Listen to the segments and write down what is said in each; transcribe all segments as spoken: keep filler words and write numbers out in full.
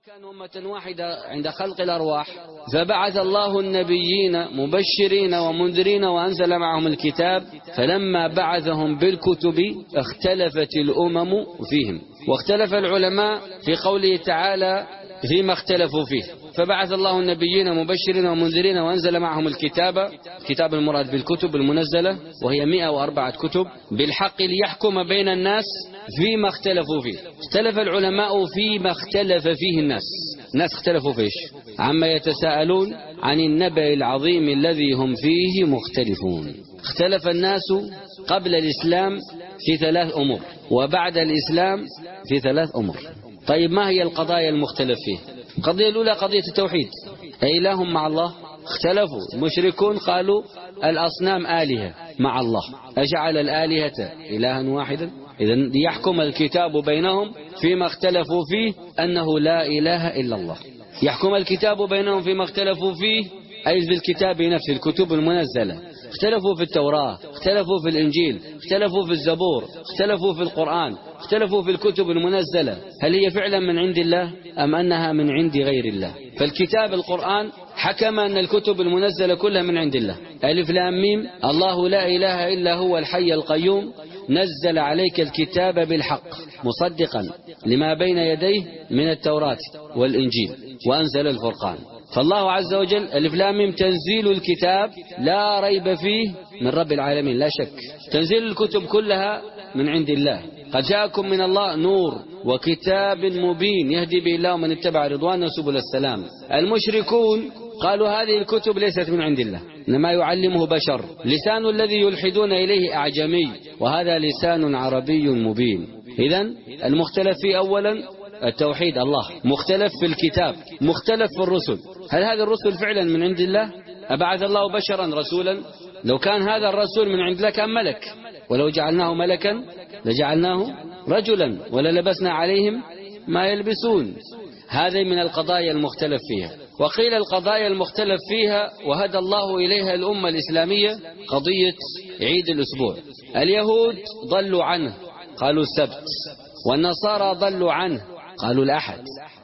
كانوا أمة واحدة عند خلق الأرواح، فبعث الله النبيين مبشرين ومنذرين وأنزل معهم الكتاب، فلما بعثهم بالكتب اختلفت الأمم فيهم، واختلف العلماء في قوله تعالى فيما اختلفوا فيه. فبعث الله النبيين مبشرين ومنذرين وأنزل معهم الكتاب، كتاب المراد بالكتب المنزلة وهي مئة وأربعة كتب، بالحق ليحكم بين الناس فيما اختلفوا فيه. اختلف العلماء فيما اختلف فيه الناس. الناس اختلفوا فيش عما يتساءلون عن النبأ العظيم الذي هم فيه مختلفون. اختلف الناس قبل الإسلام في ثلاث أمور، وبعد الإسلام في ثلاث أمور. طيب ما هي القضايا المختلف فيه؟ القضية الأولى قضية التوحيد، أإله مع الله؟ اختلفوا. المشركون قالوا الأصنام آلهة مع الله، أجعل الآلهة إلها واحدا؟ إذن ليحكم الكتاب بينهم فيما اختلفوا فيه أنه لا إله إلا الله. يحكم الكتاب بينهم فيما اختلفوا فيه أي بالكتاب نفسه، الكتب المنزلة. اختلفوا في التوراة، اختلفوا في الإنجيل، اختلفوا في الزبور، اختلفوا في القرآن، اختلفوا في الكتب المنزلة، هل هي فعلا من عند الله أم أنها من عند غير الله؟ فالكتاب القرآن حكم أن الكتب المنزلة كلها من عند الله. ألف لام ميم، الله لا إله إلا هو الحي القيوم نزل عليك الكتاب بالحق مصدقا لما بين يديه من التوراة والإنجيل وأنزل الفرقان. فالله عز وجل ألف لام ميم تنزيل الكتاب لا ريب فيه من رب العالمين، لا شك. تنزيل الكتب كلها من عند الله. قد جاءكم من الله نور وكتاب مبين يهدي به الله من اتبع رضوانه سبل السلام. المشركون قالوا هذه الكتب ليست من عند الله، إنما يعلمه بشر، لسان الذي يلحدون إليه أعجمي وهذا لسان عربي مبين. إذن المختلف فيه أولا التوحيد الله، مختلف في الكتاب، مختلف في الرسل. هل هذه الرسل فعلا من عند الله؟ أبعث الله بشرا رسولا؟ لو كان هذا الرسول من عند الله كان ملك، ولو جعلناه ملكا لجعلناه رجلا وللبسنا عليهم ما يلبسون. هذه من القضايا المختلف فيها. وقيل القضايا المختلف فيها وهدى الله إليها الأمة الإسلامية قضية عيد الأسبوع. اليهود ضلوا عنه قالوا السبت، والنصارى ضلوا عنه قالوا الأحد،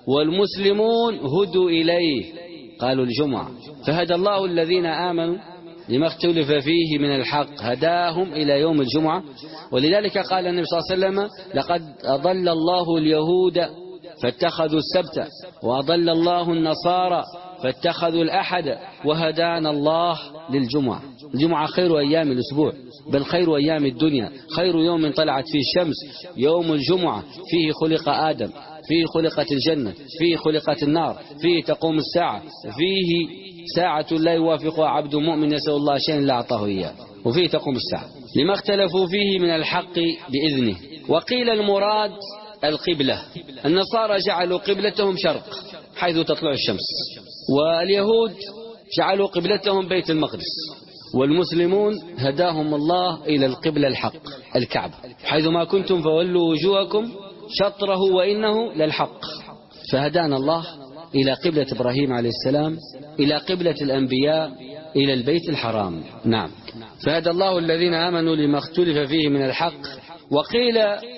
والمسلمون هدوا إليه قالوا الجمعة. فهدى الله الذين آمنوا لما اختلف فيه من الحق هداهم إلى يوم الجمعة. ولذلك قال النبي صلى الله عليه وسلم لقد أضل الله اليهود فاتخذوا السبت وأضل الله النصارى فاتخذوا الأحد وهدانا الله للجمعة. الجمعة خير أيام الأسبوع، بل خير أيام الدنيا، خير يوم طلعت فيه الشمس يوم الجمعة. فيه خلق آدم، فيه خلقت الجنة، فيه خلقت النار، فيه تقوم الساعة، فيه ساعة لا يوافقها عبد مؤمن يسأل الله شيئا لا أعطاه إياه، وفيه تقوم الساعة لما اختلفوا فيه من الحق بإذنه. وقيل المراد القبلة. النصارى جعلوا قبلتهم شرق حيث تطلع الشمس، واليهود جعلوا قبلتهم بيت المقدس، والمسلمون هداهم الله إلى القبلة الحق الكعبة. حيث ما كنتم فولوا وجوهكم شطره وإنه للحق. فهدانا الله إلى قبلة إبراهيم عليه السلام، إلى قبلة الأنبياء، إلى البيت الحرام. نعم، فهدى الله الذين آمنوا لما اختلف فيه من الحق. وقيل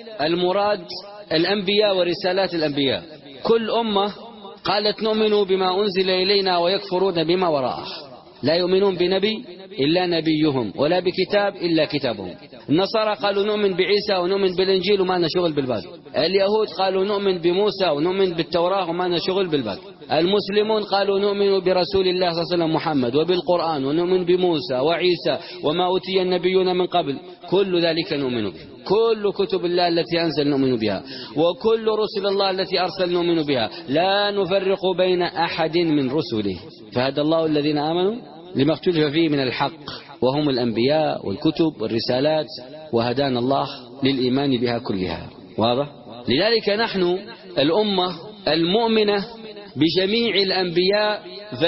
المراد الأنبياء ورسالات الأنبياء. كل أمة قالت نؤمن بما أنزل إلينا ويكفرون بما وراءه، لا يؤمنون بنبي إلا نبيهم ولا بكتاب إلا كتابهم. النصارى قالوا نؤمن بعيسى ونؤمن بالإنجيل وما لنا شغل بالباقي. اليهود قالوا نؤمن بموسى ونؤمن بالتوراة وما لنا شغل بالباقي. المسلمون قالوا نؤمن برسول الله صلى الله عليه وسلم محمد وبالقرآن ونؤمن بموسى وعيسى وما أوتي النبيون من قبل، كل ذلك نؤمن به. كل كتب الله التي أنزل نؤمن بها، وكل رسل الله التي أرسل نؤمن بها، لا نفرق بين أحد من رسله. فهدى الله الذين آمنوا لما اختلف فيه من الحق وهم الأنبياء والكتب والرسالات، وهدانا الله للإيمان بها كلها. واضح؟ لذلك نحن الأمة المؤمنة بجميع الأنبياء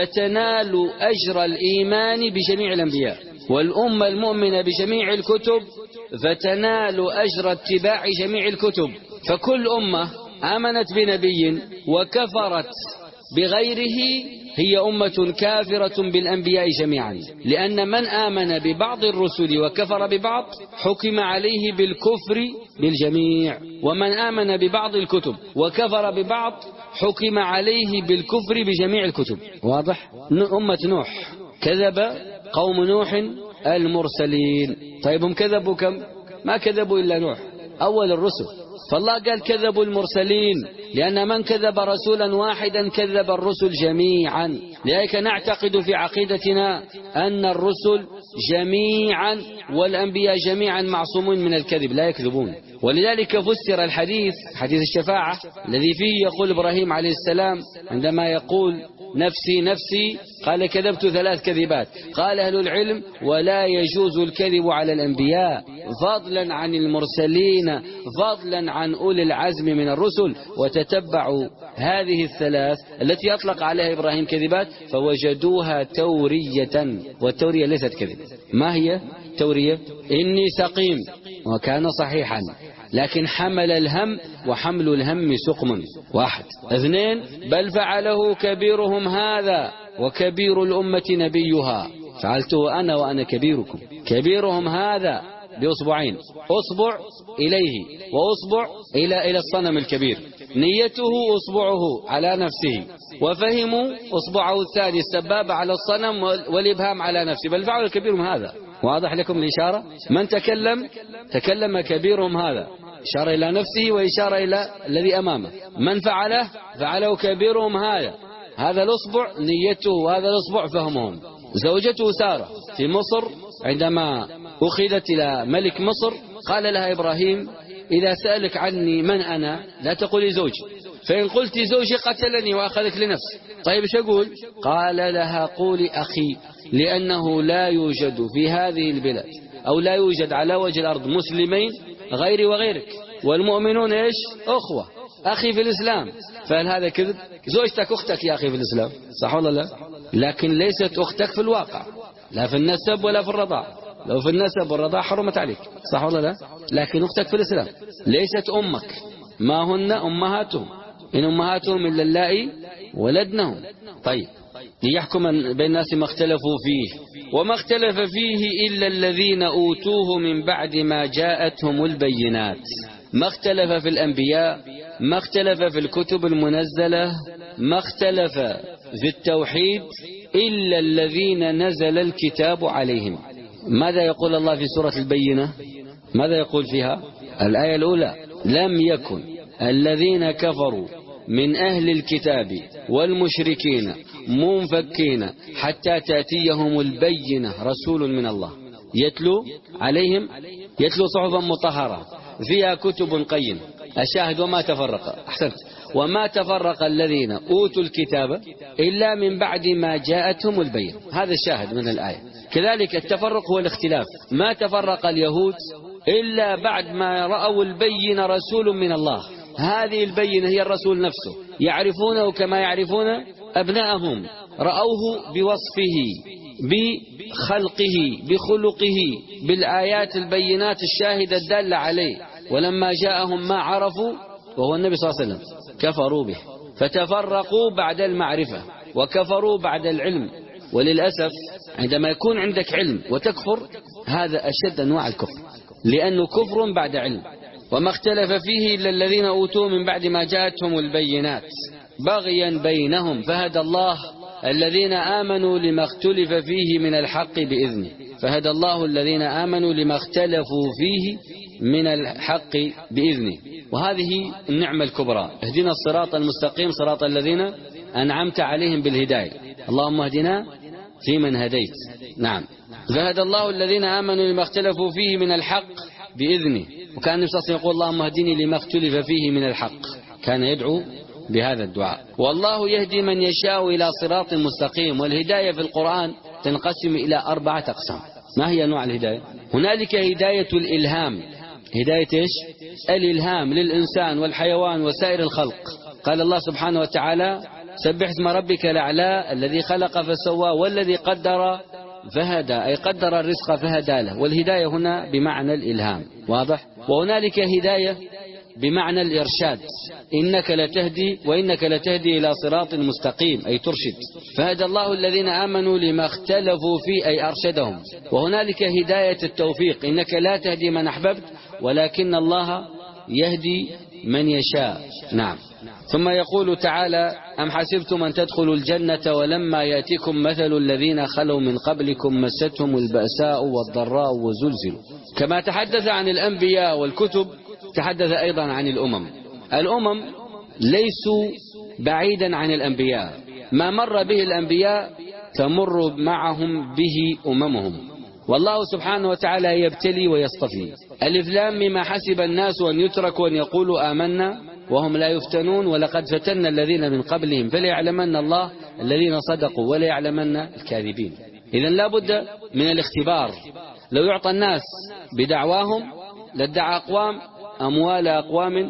فتنال أجر الإيمان بجميع الأنبياء، والأمة المؤمنة بجميع الكتب فتنال أجر اتباع جميع الكتب. فكل أمة آمنت بنبي وكفرت بغيره هي أمة كافرة بالأنبياء جميعا، لأن من آمن ببعض الرسل وكفر ببعض حكم عليه بالكفر بالجميع، ومن آمن ببعض الكتب وكفر ببعض حكم عليه بالكفر بجميع الكتب. واضح؟ أمة نوح كذب قوم نوح المرسلين. طيب هم كذبوا كم؟ ما كذبوا إلا نوح أول الرسل. فالله قال كذبوا المرسلين، لأن من كذب رسولا واحدا كذب الرسل جميعا. لذلك نعتقد في عقيدتنا أن الرسل جميعا والأنبياء جميعا معصومون من الكذب، لا يكذبون. ولذلك فسر الحديث حديث الشفاعة الذي فيه يقول إبراهيم عليه السلام عندما يقول نفسي نفسي قال كذبت ثلاث كذبات. قال أهل العلم ولا يجوز الكذب على الأنبياء فضلا عن المرسلين فضلا عن أولي العزم من الرسل. وتتبعوا هذه الثلاث التي أطلق عليها إبراهيم كذبات فوجدوها تورية، والتورية ليست كذب. ما هي تورية؟ إني سقيم وكان صحيحا، لكن حمل الهم وحمل الهم سقم. واحد. اثنين بل فعله كبيرهم هذا وكبير الأمة نبيها، فعلته أنا وأنا كبيركم. كبيرهم هذا بأصبعين، أصبع إليه وأصبع إلى إلى الصنم الكبير، نيته أصبعه على نفسه، وفهموا أصبعه الثاني السبابة على الصنم والإبهام على نفسه، بل فعل كبيرهم هذا. واضح لكم الإشارة؟ من تكلم تكلم كبيرهم هذا، إشارة إلى نفسه وإشارة إلى الذي أمامه. من فعله فعله كبيرهم هذا، هذا الأصبع نيته وهذا الأصبع فهمهم. زوجته سارة في مصر عندما أخذت إلى ملك مصر قال لها إبراهيم إذا سألك عني من أنا لا تقولي زوجي، فإن قلت زوجي قتلني وأخذك لنفسي. طيب ايش أقول؟ قال لها قولي أخي، لأنه لا يوجد في هذه البلاد أو لا يوجد على وجه الأرض مسلمين غيري وغيرك، والمؤمنون إيش؟ أخوة، أخي في الإسلام. فهل هذا كذب؟ زوجتك أختك يا أخي في الإسلام، صح ولا لا؟ لكن ليست أختك في الواقع، لا في النسب ولا في الرضاع. لو في النسب والرضاع حرمت عليك، صح ولا لا؟ لكن أختك في الإسلام ليست أمك. ما هن أمهاتهم إن أمهاتهم إلا اللائي ولدنهم. طيب ليحكم بين الناس ما اختلفوا فيه وما اختلف فيه إلا الذين أوتوه من بعد ما جاءتهم البينات. ما اختلف في الأنبياء، ما اختلف في الكتب المنزلة، ما اختلف في التوحيد إلا الذين نزل الكتاب عليهم. ماذا يقول الله في سورة البينة؟ ماذا يقول فيها؟ الآية الأولى لم يكن الذين كفروا من أهل الكتاب والمشركين منفكين حتى تأتيهم البينة رسول من الله يتلو عليهم يتلو صحفا مطهرة فيها كتب قيم. الشاهد وما تفرق أحسنت وما تفرق الذين أوتوا الكتاب إلا من بعد ما جاءتهم البينة. هذا الشاهد من الآية. كذلك التفرق هو الاختلاف. ما تفرق اليهود إلا بعد ما رأوا البينة رسول من الله. هذه البينة هي الرسول نفسه، يعرفونه كما يعرفون أبناءهم، رأوه بوصفه بخلقه بخلقه بالآيات البينات الشاهدة الدالة عليه. ولما جاءهم ما عرفوا وهو النبي صلى الله عليه وسلم كفروا به، فتفرقوا بعد المعرفة وكفروا بعد العلم. وللأسف عندما يكون عندك علم وتكفر هذا أشد أنواع الكفر، لأنه كفر بعد علم. وما اختلف فيه إلا الذين أوتوه من بعد ما جاءتهم البينات بغيا بينهم فهدى الله الذين آمنوا لما اختلف فيه من الحق بإذنه. فهدى الله الذين آمنوا لما اختلفوا فيه من الحق بإذنه. وهذه النعمة الكبرى. اهدنا الصراط المستقيم صراط الذين أنعمت عليهم بالهداية. اللهم اهدنا فيمن هديت. نعم. فهدى الله الذين آمنوا لما اختلفوا فيه من الحق بإذنه. وكان النبي صلى الله عليه وسلم يقول اللهم اهدني لما اختلف فيه من الحق، كان يدعو بهذا الدعاء. والله يهدي من يشاء إلى صراط مستقيم. والهداية في القرآن تنقسم إلى أربعة أقسام. ما هي أنواع الهداية؟ هنالك هداية الإلهام. هداية إيش؟ الإلهام للإنسان والحيوان وسائر الخلق. قال الله سبحانه وتعالى سبح اسم ربك الأعلى الذي خلق فسوى والذي قدر فهدى، أي قدر الرزق فهدى له. والهداية هنا بمعنى الإلهام. واضح؟ وهنالك هداية بمعنى الإرشاد. إنك لتهدي وإنك لتهدي إلى صراط مستقيم، أي ترشد. فهدى الله الذين آمنوا لما اختلفوا فيه، أي أرشدهم. وهنالك هداية التوفيق. إنك لا تهدي من أحببت ولكن الله يهدي من يشاء. نعم. ثم يقول تعالى: أم حسبتم أن تدخلوا الجنة ولما يأتكم مثل الذين خلوا من قبلكم مستهم البأساء والضراء وزلزلوا. كما تحدث عن الأنبياء والكتب تحدث أيضا عن الأمم. الأمم ليسوا بعيدا عن الأنبياء، ما مر به الأنبياء تمر معهم به أممهم، والله سبحانه وتعالى يبتلي ويصطفي. ألف لام مما حسب الناس أن يتركوا أن يقولوا آمنا وهم لا يفتنون ولقد فتنا الذين من قبلهم فليعلمن الله الذين صدقوا وليعلمن الكاذبين. إذن لا بد من الاختبار. لو يعطى الناس بدعواهم لادعى أقوام أموال أقوام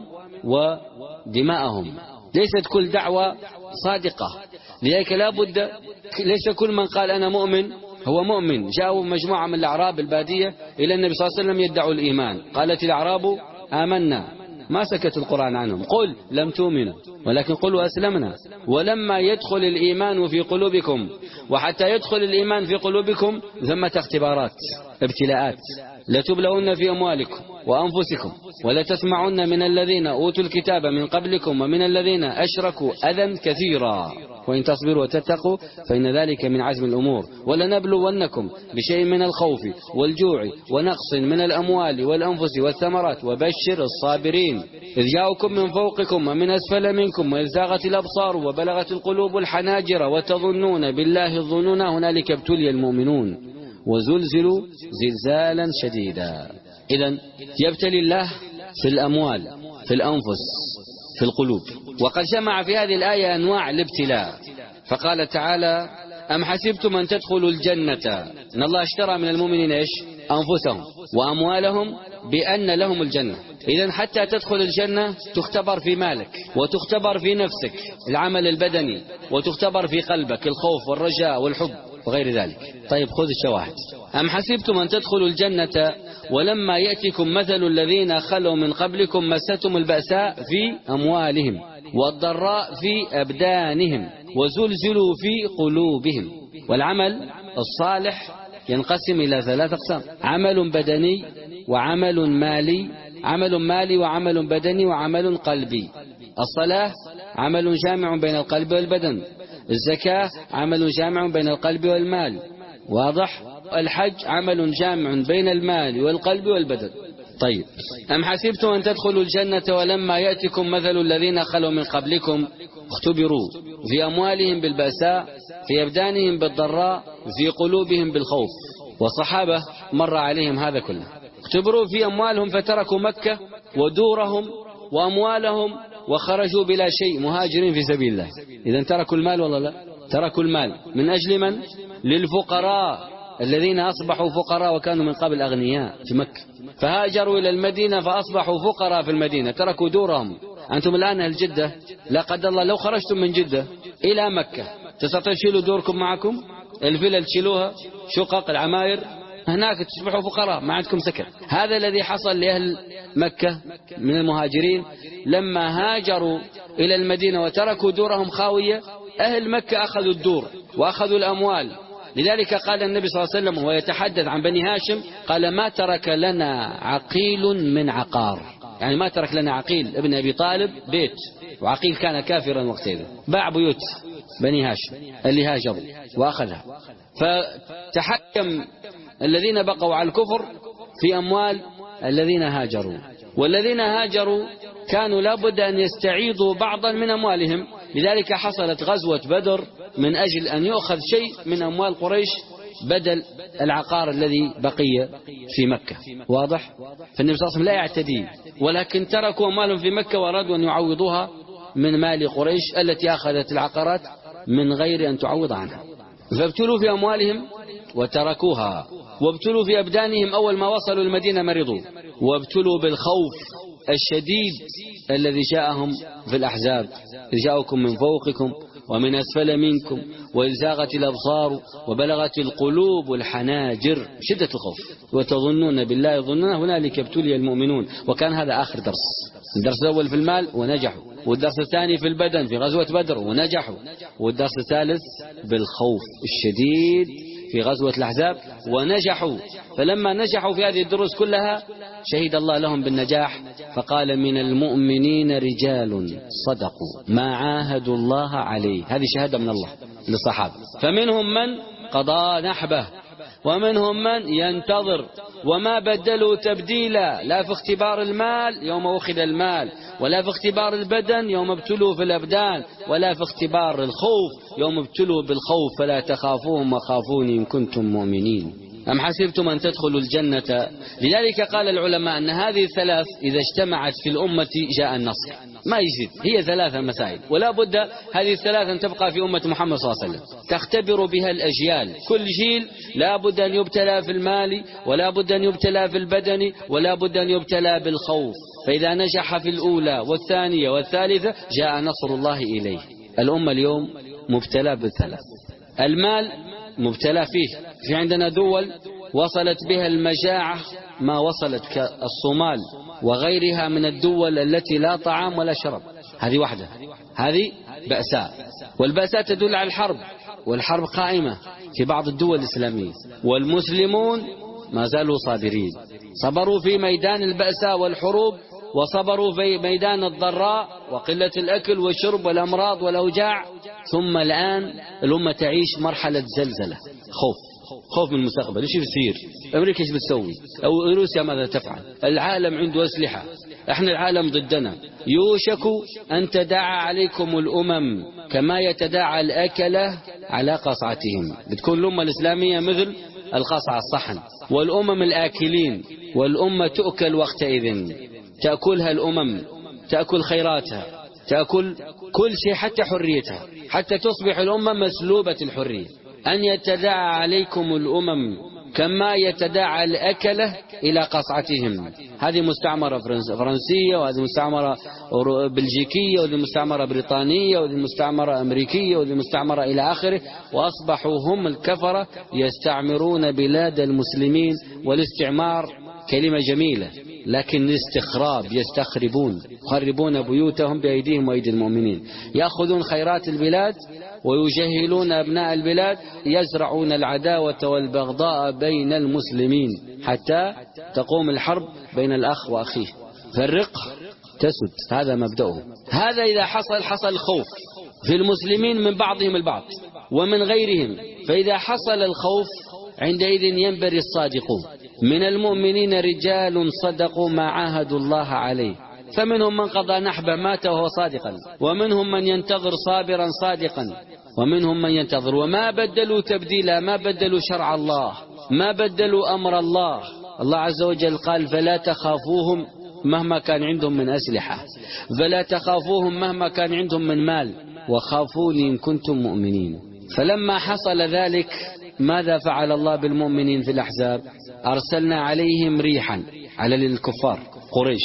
ودماءهم. ليست كل دعوة صادقة، لذلك لا بد، ليس كل من قال أنا مؤمن هو مؤمن. جاءوا مجموعة من الأعراب البادية إلى النبي صلى الله عليه وسلم يدعوا الإيمان، قالت الأعراب آمنا، ما سكت القرآن عنهم، قل لم تؤمنوا ولكن قلوا أسلمنا ولما يدخل الإيمان في قلوبكم. وحتى يدخل الإيمان في قلوبكم ثمة اختبارات، ابتلاءات. لتبلون في أموالكم وأنفسكم ولتسمعن من الذين أوتوا الكتاب من قبلكم ومن الذين أشركوا أذى كثيرا وإن تصبروا وتتقوا فإن ذلك من عزم الأمور. ولنبلونكم بشيء من الخوف والجوع ونقص من الأموال والأنفس والثمرات وبشر الصابرين. إذ جاءكم من فوقكم ومن أسفل منكم وإذ زاغت الأبصار وبلغت القلوب الحناجر وتظنون بالله الظنون هنالك ابتلي المؤمنون وزلزلوا زلزالا شديدا. إذن يبتلي الله في الأموال، في الأنفس، في القلوب. وقد جمع في هذه الآية أنواع الابتلاء، فقال تعالى: أم حسبتم أن تدخلوا الجنة. إن الله اشترى من المؤمنين إيش؟ أنفسهم وأموالهم بأن لهم الجنة. إذن حتى تدخل الجنة تختبر في مالك وتختبر في نفسك العمل البدني وتختبر في قلبك الخوف والرجاء والحب وغير ذلك. طيب خذ الشواهد. أم حسبتم أن تدخلوا الجنة ولما يأتكم مثل الذين خلوا من قبلكم مستهم البأساء في أموالهم والضراء في أبدانهم وزلزلوا في قلوبهم. والعمل الصالح ينقسم إلى ثلاث أقسام: عمل بدني وعمل مالي، عمل مالي وعمل بدني وعمل قلبي. الصلاة عمل جامع بين القلب والبدن، الزكاة عمل جامع بين القلب والمال، واضح؟ الحج عمل جامع بين المال والقلب والبدن. طيب، أم حسبتم أن تدخلوا الجنة ولما يأتكم مثل الذين خلوا من قبلكم اختبروا في أموالهم بالبأساء في أبدانهم بالضراء في قلوبهم بالخوف. والصحابة مر عليهم هذا كله. اختبروا في أموالهم فتركوا مكة ودورهم وأموالهم وخرجوا بلا شيء مهاجرين في سبيل الله. إذن تركوا المال ولا لا؟ تركوا المال من أجل من؟ للفقراء الذين أصبحوا فقراء وكانوا من قبل أغنياء في مكة، فهاجروا إلى المدينة فأصبحوا فقراء في المدينة، تركوا دورهم. أنتم الآن أهل جدة، لا قدر الله لو خرجتم من جدة إلى مكة تستطيعوا تشيلوا دوركم معكم؟ الفلل تشيلوها، شقق، العماير، هناك تصبحوا فقراء ما عندكم سكن. هذا الذي حصل لأهل مكة من المهاجرين لما هاجروا إلى المدينة وتركوا دورهم خاوية. أهل مكة أخذوا الدور وأخذوا الأموال. لذلك قال النبي صلى الله عليه وسلم وهو يتحدث عن بني هاشم، قال: ما ترك لنا عقيل من عقار. يعني ما ترك لنا عقيل ابن أبي طالب بيت، وعقيل كان كافرا وقتها، باع بيوت بني هاشم اللي هاجروا وأخذها. فتحكم الذين بقوا على الكفر في أموال الذين هاجروا، والذين هاجروا كانوا لابد أن يستعيضوا بعضا من أموالهم. لذلك حصلت غزوة بدر من أجل أن يؤخذ شيء من أموال قريش بدل العقار الذي بقي في مكة، واضح؟ فالنبي صلى الله عليه وسلم لا يعتدي، ولكن تركوا أموالهم في مكة وأرادوا أن يعوضوها من مال قريش التي أخذت العقارات من غير أن تعوض عنها. فابتلوا في أموالهم وتركوها، وابتلوا في أبدانهم. أول ما وصلوا المدينة مرضوا، وابتلوا بالخوف الشديد الذي جاءهم في الأحزاب: إذ جاءكم من فوقكم ومن أسفل منكم وإذ زاغت الأبصار وبلغت القلوب الحناجر، شدة الخوف. وتظنون بالله الظنون هنالك ابتلي المؤمنون. وكان هذا آخر درس. الدرس الأول في المال ونجحوا، والدرس الثاني في البدن في غزوة بدر ونجحوا، والدرس الثالث بالخوف الشديد في غزوة الأحزاب ونجحوا. فلما نجحوا في هذه الدروس كلها شهد الله لهم بالنجاح، فقال من المؤمنين رجال صدقوا ما عاهدوا الله عليه. هذه شهادة من الله للصحابة. فمنهم من قضى نحبه ومنهم من ينتظر، وما بدلوا تبديلا، لا في اختبار المال يوم أخذ المال، ولا في اختبار البدن يوم ابتلوا في الأبدان، ولا في اختبار الخوف يوم ابتلوا بالخوف، فلا تخافوهم وخافوني إن كنتم مؤمنين. أم حسبتم أن تدخلوا الجنة. لذلك قال العلماء أن هذه الثلاث إذا اجتمعت في الأمة جاء النصر، ما يزيد، هي ثلاثة مسائل، ولا بد هذه الثلاث أن تبقى في أمة محمد صلى الله عليه وسلم تختبر بها الأجيال. كل جيل لا بد أن يبتلى في المال، ولا بد أن يبتلى في البدن، ولا بد أن يبتلى بالخوف. فإذا نجح في الأولى والثانية والثالثة جاء نصر الله إليه. الأمة اليوم مبتلى بالثلاث. المال مبتلى فيه، في عندنا دول وصلت بها المجاعة ما وصلت كالصومال وغيرها من الدول التي لا طعام ولا شرب. هذه واحدة، هذه بأساء، والبأساء تدل على الحرب، والحرب قائمة في بعض الدول الإسلامية، والمسلمون ما زالوا صابرين، صبروا في ميدان البأساء والحروب، وصبروا في ميدان الضراء وقلة الأكل والشرب والأمراض والأوجاع. ثم الآن الأمة تعيش مرحلة زلزلة، خوف خوف من المستقبل. ايش بيصير؟ أمريكا ايش بتسوي؟ أو روسيا ماذا تفعل؟ العالم عنده أسلحة، احنا العالم ضدنا. يوشك أن تداعى عليكم الأمم كما يتداعى الأكلة على قصعتهم. بتكون الأمة الإسلامية مثل القصعة الصحن، والأمم الآكلين، والأمة تؤكل وقتئذ، تأكلها الأمم، تأكل خيراتها، تأكل كل شيء حتى حريتها، حتى تصبح الأمة مسلوبة الحرية. أن يتداعى عليكم الأمم كما يتداعى الأكلة إلى قصعتهم. هذه مستعمرة فرنسية، وهذه مستعمرة بلجيكية، وهذه مستعمرة بريطانية، وهذه مستعمرة أمريكية، وهذه مستعمرة إلى آخره، وأصبحوا هم الكفرة يستعمرون بلاد المسلمين. والاستعمار كلمة جميلة، لكن الاستخراب، يستخربون، يخربون بيوتهم بأيديهم وأيدي المؤمنين، يأخذون خيرات البلاد ويجهلون أبناء البلاد، يزرعون العداوة والبغضاء بين المسلمين حتى تقوم الحرب بين الأخ وأخيه، فالرق تسد. هذا مبدأه. هذا إذا حصل حصل خوف في المسلمين من بعضهم البعض ومن غيرهم. فإذا حصل الخوف عندئذ ينبري الصادقون. من المؤمنين رجال صدقوا ما عاهدوا الله عليه، فمنهم من قضى نحبه مات وهو صادقا، ومنهم من ينتظر صابرا صادقا، ومنهم من ينتظر. وما بدلوا تبديلا، ما بدلوا شرع الله، ما بدلوا أمر الله. الله عز وجل قال فلا تخافوهم مهما كان عندهم من أسلحة، فلا تخافوهم مهما كان عندهم من مال، وخافوني إن كنتم مؤمنين. فلما حصل ذلك ماذا فعل الله بالمؤمنين في الأحزاب؟ أرسلنا عليهم ريحا، على الكفار قريش،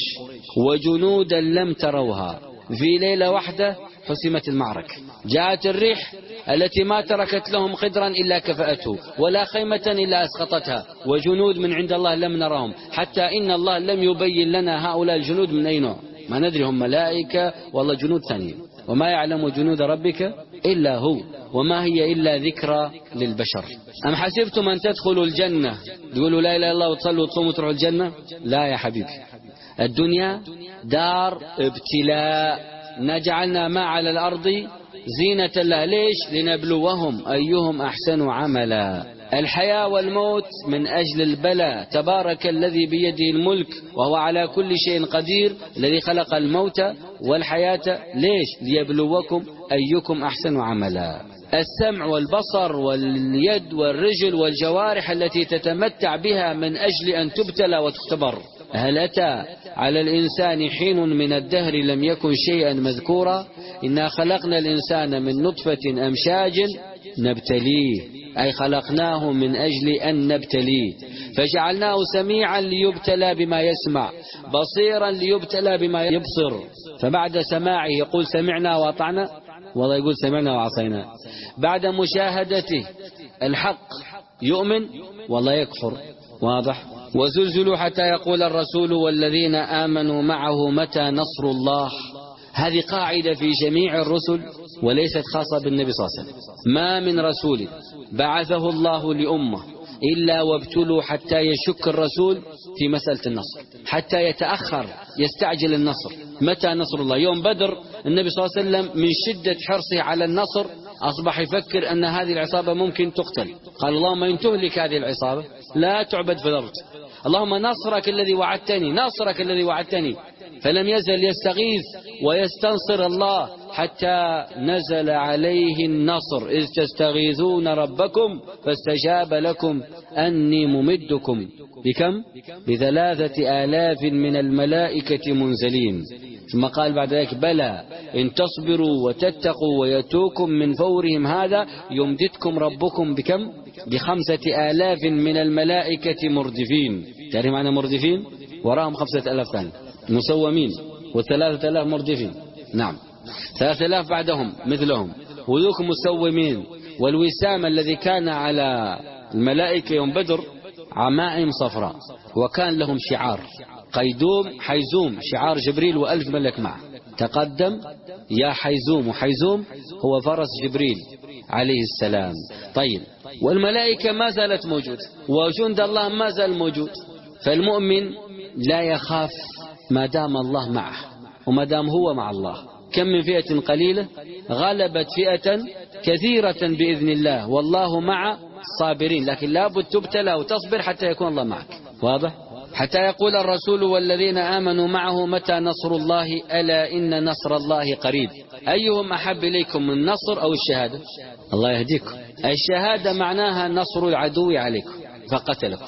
وجنودا لم تروها. في ليلة واحدة حسمت المعركة. جاءت الريح التي ما تركت لهم قدرا إلا كفأته، ولا خيمة إلا أسقطتها، وجنود من عند الله لم نرهم، حتى إن الله لم يبين لنا هؤلاء الجنود من أي نوع، ما ندري هم ملائكة والله جنود ثانيين، وما يعلم جنود ربك إلا هو، وما هي إلا ذكرى للبشر. أم حسبتم أن تدخلوا الجنة، تقولوا لا إله إلا الله وتصلوا وتصوموا تروحوا الجنة؟ لا يا حبيبي، الدنيا دار ابتلاء، نجعلنا ما على الأرض زينة الله. ليش؟ لنبلوهم أيهم أحسن عملا. الحياة والموت من أجل البلاء. تبارك الذي بيده الملك وهو على كل شيء قدير، الذي خلق الموت والحياة. ليش؟ ليبلوكم أيكم أحسن عملا. السمع والبصر واليد والرجل والجوارح التي تتمتع بها من أجل أن تبتلى وتختبر. هل أتى على الإنسان حين من الدهر لم يكن شيئا مذكورا؟ إنا خلقنا الإنسان من نطفة أمشاج نبتليه، أي خلقناه من أجل أن نبتليه، فجعلناه سميعا ليبتلى بما يسمع، بصيرا ليبتلى بما يبصر. فبعد سماعه يقول سمعنا وأطعنا، والله يقول سمعنا وعصينا. بعد مشاهدته الحق يؤمن والله يكفر. واضح؟ وزلزلوا حتى يقول الرسول والذين آمنوا معه متى نصر الله. هذه قاعدة في جميع الرسل وليست خاصة بالنبي صلى الله عليه وسلم. ما من رسول بعثه الله لأمة إلا وابتلوا حتى يشك الرسول في مسألة النصر، حتى يتأخر يستعجل النصر. متى نصر الله؟ يوم بدر النبي صلى الله عليه وسلم من شدة حرصه على النصر أصبح يفكر أن هذه العصابة ممكن تقتل، قال اللهم إن تهلك هذه العصابة لا تعبد في الأرض، اللهم نصرك الذي وعدتني، نصرك الذي وعدتني. فلم يزل يستغيث ويستنصر الله حتى نزل عليه النصر، إذ تستغيثون ربكم فاستجاب لكم أني ممدكم بكم؟ بثلاثة آلاف من الملائكة منزلين. ثم قال بعد ذلك بلى إن تصبروا وتتقوا ويتوكم من فورهم هذا يمددكم ربكم بكم؟ بخمسة آلاف من الملائكة مردفين. تعرف معنى مردفين؟ وراهم خمسة آلاف ثاني مسومين، والثلاثة آلاف مردفين. نعم، ثلاثة آلاف بعدهم مثلهم، وذوك مسومين. والوسام الذي كان على الملائكة يوم بدر عمائم صفراء، وكان لهم شعار قيدوم حيزوم، شعار جبريل وألف ملك معه. تقدم يا حيزوم، وحيزوم هو فرس جبريل عليه السلام. طيب، والملائكة ما زالت موجودة، وجند الله ما زال موجود. فالمؤمن لا يخاف ما دام الله معه وما دام هو مع الله. كم من فئة قليلة غلبت فئة كثيرة بإذن الله، والله مع الصابرين. لكن لابد تبتلى وتصبر حتى يكون الله معك. واضح؟ حتى يقول الرسول والذين آمنوا معه متى نصر الله ألا إن نصر الله قريب. أيهم أحب إليكم من النصر أو الشهادة؟ الله يهديكم. الشهادة معناها نصر العدو عليكم فقتلكم،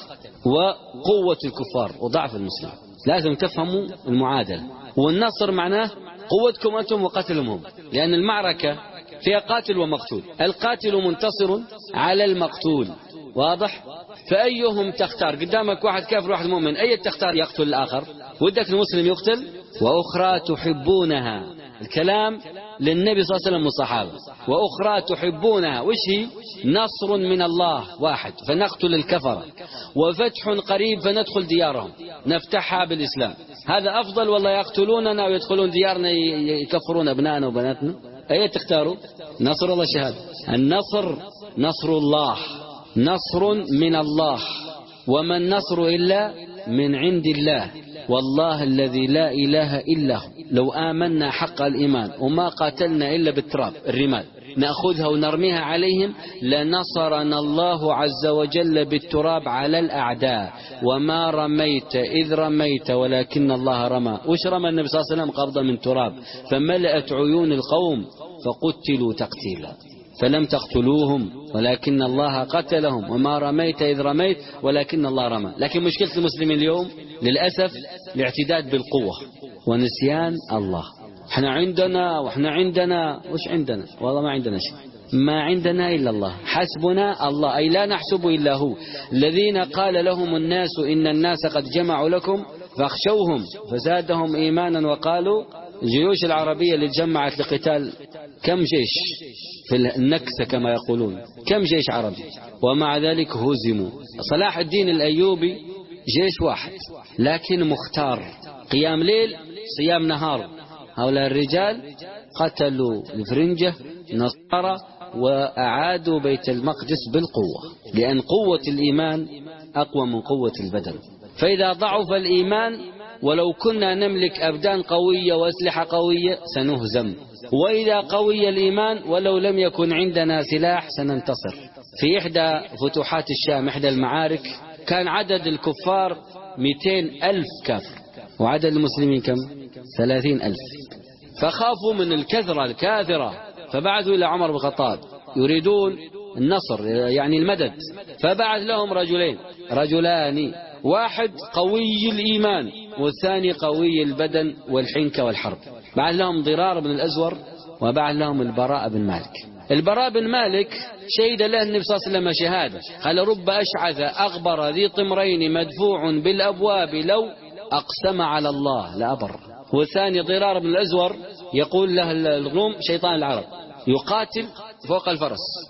وقوة الكفار وضعف المسلم. لازم تفهموا المعادلة. والنصر معناه قوتكم أنتم وقتلهم هم، لأن المعركة فيها قاتل ومقتول، القاتل منتصر على المقتول. واضح؟ فأيهم تختار؟ قدامك واحد كافر واحد مؤمن، أي تختار يقتل الآخر؟ ودك المسلم يقتل؟ وأخرى تحبونها، الكلام للنبي صلى الله عليه وسلم والصحابة. وأخرى تحبونها، وش هي؟ نصر من الله واحد فنقتل الكفرة، وفتح قريب فندخل ديارهم نفتحها بالإسلام. هذا أفضل والله يقتلوننا ويدخلون ديارنا يكفرون أبنائنا وبناتنا؟ أي تختاروا؟ نصر الله شهادة. النصر نصر الله، نصر من الله، وما النصر إلا من عند الله، والله الذي لا إله إلا هو. لو آمنا حق الإيمان وما قاتلنا إلا بالتراب الرمال نأخذها ونرميها عليهم لنصرنا الله عز وجل بالتراب على الأعداء. وما رميت إذ رميت ولكن الله رمى. وش رمى النبي صلى الله عليه وسلم؟ قبضة من تراب فملأت عيون القوم فقتلوا تقتيلا، فلم تقتلوهم ولكن الله قتلهم. وما رميت إذ رميت ولكن الله رمى. لكن مشكلة المسلمين اليوم للأسف الاعتداد بالقوة ونسيان الله. احنا عندنا واحنا عندنا، وش عندنا؟ والله ما عندنا شيء، ما عندنا إلا الله، حسبنا الله، أي لا نحسب إلا هو. الذين قال لهم الناس إن الناس قد جمعوا لكم فاخشوهم فزادهم إيمانا وقالوا. الجيوش العربية اللي تجمعت لقتال كم جيش في النكسة كما يقولون، كم جيش عربي، ومع ذلك هزموا. صلاح الدين الأيوبي جيش واحد لكن مختار، قيام ليل صيام نهار. هؤلاء الرجال قتلوا الفرنجة نصارى وأعادوا بيت المقدس بالقوة، لأن قوة الإيمان أقوى من قوة البدن. فإذا ضعف الإيمان ولو كنا نملك أبدان قوية وأسلحة قوية سنهزم، وإذا قوي الإيمان ولو لم يكن عندنا سلاح سننتصر. في إحدى فتوحات الشام، إحدى المعارك، كان عدد الكفار مئتين ألف كافر وعدد المسلمين كم؟ ثلاثين ألف. فخافوا من الكثرة الكاثرة فبعثوا إلى عمر بن الخطاب يريدون النصر يعني المدد، فبعث لهم رجلين رجلان، واحد قوي الإيمان والثاني قوي البدن والحنكة والحرب. بعث لهم ضرار بن الأزور وبعث لهم البراء بن مالك. البراء بن مالك شهد له النبي صلى الله عليه وسلم شهادة، قال رب أشعث أغبر ذي طمرين مدفوع بالأبواب لو أقسم على الله لأبر. والثاني ضرار بن الأزور يقول له الروم شيطان العرب، يقاتل فوق الفرس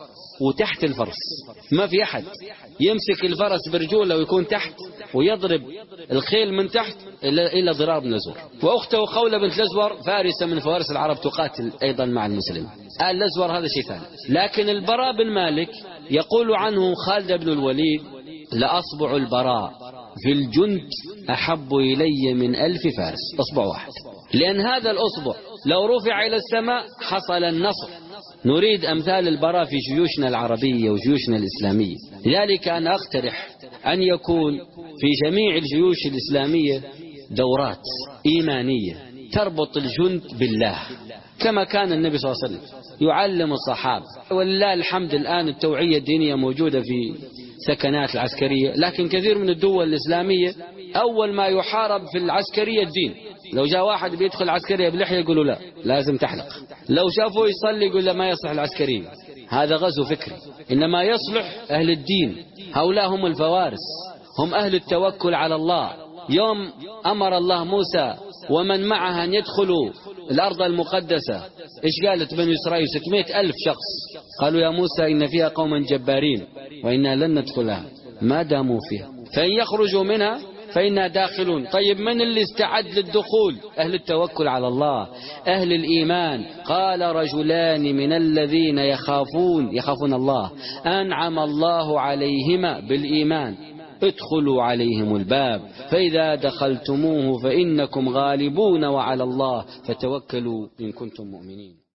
وتحت الفرس، ما في أحد يمسك الفرس برجوله ويكون تحت ويضرب الخيل من تحت إلا, إلا ضرار بن الأزور. وأخته خولة بنت الأزور فارسة من فوارس العرب تقاتل أيضا مع المسلمين. آل الأزور هذا شيء ثاني. لكن البراء بن مالك يقول عنه خالد بن الوليد: لأصبع البراء في الجند أحب إلي من ألف فارس. أصبع واحد، لأن هذا الأصبع لو رفع إلى السماء حصل النصر. نريد أمثال البراء في جيوشنا العربية وجيوشنا الإسلامية. لذلك أنا أقترح أن يكون في جميع الجيوش الإسلامية دورات إيمانية تربط الجند بالله، كما كان النبي صلى الله عليه وسلم يعلم الصحابة. ولله الحمد الآن التوعية الدينية موجودة في سكنات العسكرية، لكن كثير من الدول الإسلامية أول ما يحارب في العسكرية الدين. لو جاء واحد بيدخل العسكرية بلحية يقولوا لا لازم تحلق، لو شافوه يصلي يقول لا ما يصلح العسكرية، هذا غزو فكري. إنما يصلح أهل الدين، هؤلاء هم الفوارس، هم أهل التوكل على الله. يوم أمر الله موسى ومن معها أن يدخلوا الأرض المقدسة، إيش قالت بني إسرائيل؟ ستمائة ألف شخص. قالوا يا موسى إن فيها قوما جبارين وإنا لن ندخلها ما داموا فيها، فإن يخرجوا منها فإنا داخلون. طيب من اللي استعد للدخول؟ أهل التوكل على الله، أهل الإيمان. قال رجلان من الذين يخافون يخافون الله أنعم الله عليهما بالإيمان ادخلوا عليهم الباب فإذا دخلتموه فإنكم غالبون وعلى الله فتوكلوا إن كنتم مؤمنين.